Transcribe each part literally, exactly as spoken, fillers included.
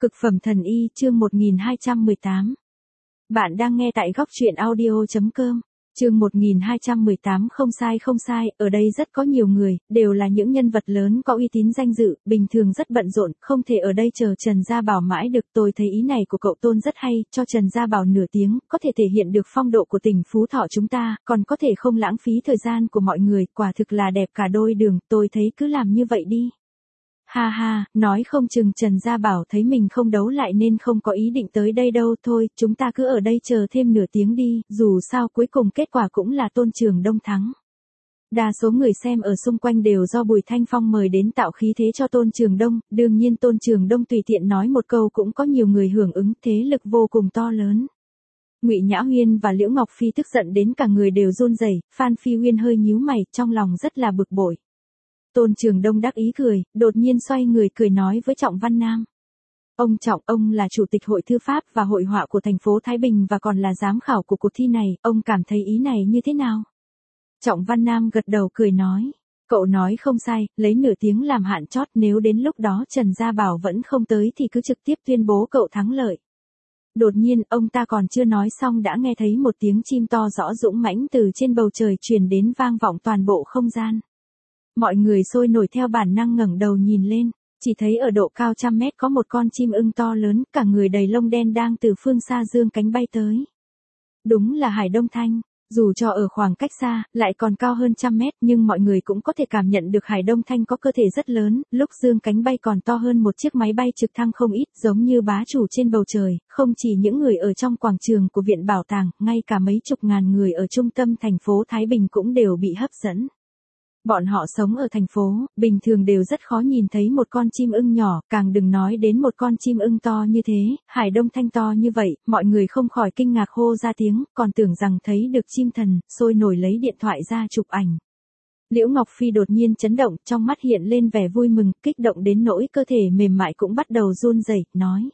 Cực phẩm thần y chương một nghìn hai trăm mười tám. Bạn đang nghe tại góc truyện audio chấm com. Chương một nghìn hai trăm mười tám không sai không sai, ở đây rất có nhiều người, đều là những nhân vật lớn có uy tín danh dự, bình thường rất bận rộn, không thể ở đây chờ Trần Gia Bảo mãi được. Tôi thấy ý này của cậu Tôn rất hay, cho Trần Gia Bảo nửa tiếng, có thể thể hiện được phong độ của tỉnh Phú Thọ chúng ta, còn có thể không lãng phí thời gian của mọi người, quả thực là đẹp cả đôi đường, tôi thấy cứ làm như vậy đi. Ha ha, nói không chừng Trần Gia Bảo thấy mình không đấu lại nên không có ý định tới đây đâu. Thôi, chúng ta cứ ở đây chờ thêm nửa tiếng đi, dù sao cuối cùng kết quả cũng là Tôn Trường Đông thắng. Đa số người xem ở xung quanh đều do Bùi Thanh Phong mời đến tạo khí thế cho Tôn Trường Đông, đương nhiên Tôn Trường Đông tùy tiện nói một câu cũng có nhiều người hưởng ứng, thế lực vô cùng to lớn. Ngụy Nhã Huyên và Liễu Ngọc Phi tức giận đến cả người đều run rẩy, Phan Phi Huyên hơi nhíu mày, trong lòng rất là bực bội. Tôn Trường Đông đắc ý cười, đột nhiên xoay người cười nói với Trọng Văn Nam. Ông Trọng, ông là Chủ tịch Hội Thư pháp và Hội họa của thành phố Thái Bình và còn là giám khảo của cuộc thi này, ông cảm thấy ý này như thế nào? Trọng Văn Nam gật đầu cười nói, cậu nói không sai, lấy nửa tiếng làm hạn chót, nếu đến lúc đó Trần Gia Bảo vẫn không tới thì cứ trực tiếp tuyên bố cậu thắng lợi. Đột nhiên, ông ta còn chưa nói xong đã nghe thấy một tiếng chim to rõ dũng mãnh từ trên bầu trời truyền đến vang vọng toàn bộ không gian. Mọi người sôi nổi theo bản năng ngẩng đầu nhìn lên, chỉ thấy ở độ cao trăm mét có một con chim ưng to lớn, cả người đầy lông đen đang từ phương xa dương cánh bay tới. Đúng là Hải Đông Thanh, dù cho ở khoảng cách xa, lại còn cao hơn trăm mét, nhưng mọi người cũng có thể cảm nhận được Hải Đông Thanh có cơ thể rất lớn, lúc dương cánh bay còn to hơn một chiếc máy bay trực thăng không ít, giống như bá chủ trên bầu trời, không chỉ những người ở trong quảng trường của viện bảo tàng, ngay cả mấy chục ngàn người ở trung tâm thành phố Thái Bình cũng đều bị hấp dẫn. Bọn họ sống ở thành phố, bình thường đều rất khó nhìn thấy một con chim ưng nhỏ, càng đừng nói đến một con chim ưng to như thế. Hải Đông Thanh to như vậy, mọi người không khỏi kinh ngạc hô ra tiếng, còn tưởng rằng thấy được chim thần, sôi nổi lấy điện thoại ra chụp ảnh. Liễu Ngọc Phi đột nhiên chấn động, trong mắt hiện lên vẻ vui mừng, kích động đến nỗi cơ thể mềm mại cũng bắt đầu run rẩy, nói.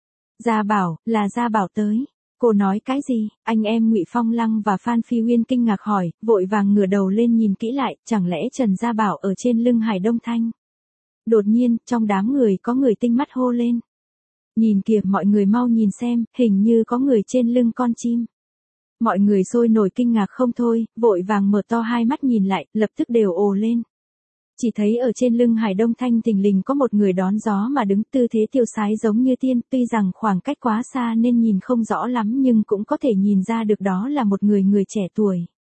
Gia Bảo, là Gia Bảo tới. Cô nói cái gì? Anh em Ngụy Phong Lăng và Phan Phi Huyên kinh ngạc hỏi, vội vàng ngửa đầu lên nhìn kỹ lại, chẳng lẽ Trần Gia Bảo ở trên lưng Hải Đông Thanh? Đột nhiên, trong đám người có người tinh mắt hô lên. Nhìn kìa, mọi người mau nhìn xem, hình như có người trên lưng con chim. Mọi người sôi nổi kinh ngạc không thôi, vội vàng mở to hai mắt nhìn lại, lập tức đều ồ lên. Chỉ thấy ở trên lưng Hải Đông Thanh thình lình có một người đón gió mà đứng, tư thế tiêu sái giống như tiên, tuy rằng khoảng cách quá xa nên nhìn không rõ lắm nhưng cũng có thể nhìn ra được đó là một người người trẻ tuổi.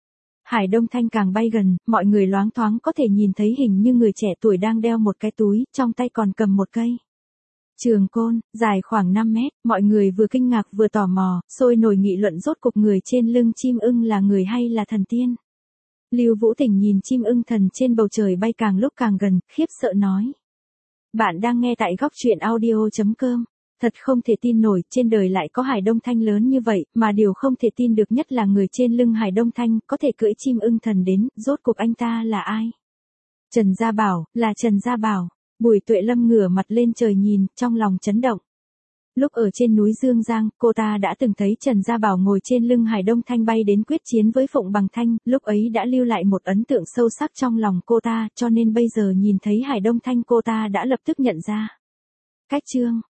Hải Đông Thanh càng bay gần, mọi người loáng thoáng có thể nhìn thấy hình như người trẻ tuổi đang đeo một cái túi, trong tay còn cầm một cây trường côn, dài khoảng năm mét, mọi người vừa kinh ngạc vừa tò mò, sôi nổi nghị luận rốt cuộc người trên lưng chim ưng là người hay là thần tiên. Lưu Vũ Tỉnh nhìn chim ưng thần trên bầu trời bay càng lúc càng gần, khiếp sợ nói. Bạn đang nghe tại góc truyện audio chấm com. Thật không thể tin nổi, trên đời lại có Hải Đông Thanh lớn như vậy, mà điều không thể tin được nhất là người trên lưng Hải Đông Thanh, có thể cưỡi chim ưng thần đến, rốt cuộc anh ta là ai? Trần Gia Bảo, là Trần Gia Bảo. Bùi Tuệ Lâm ngửa mặt lên trời nhìn, trong lòng chấn động. Lúc ở trên núi Dương Giang, cô ta đã từng thấy Trần Gia Bảo ngồi trên lưng Hải Đông Thanh bay đến quyết chiến với Phụng Bằng Thanh, lúc ấy đã lưu lại một ấn tượng sâu sắc trong lòng cô ta, cho nên bây giờ nhìn thấy Hải Đông Thanh cô ta đã lập tức nhận ra. Cách chương,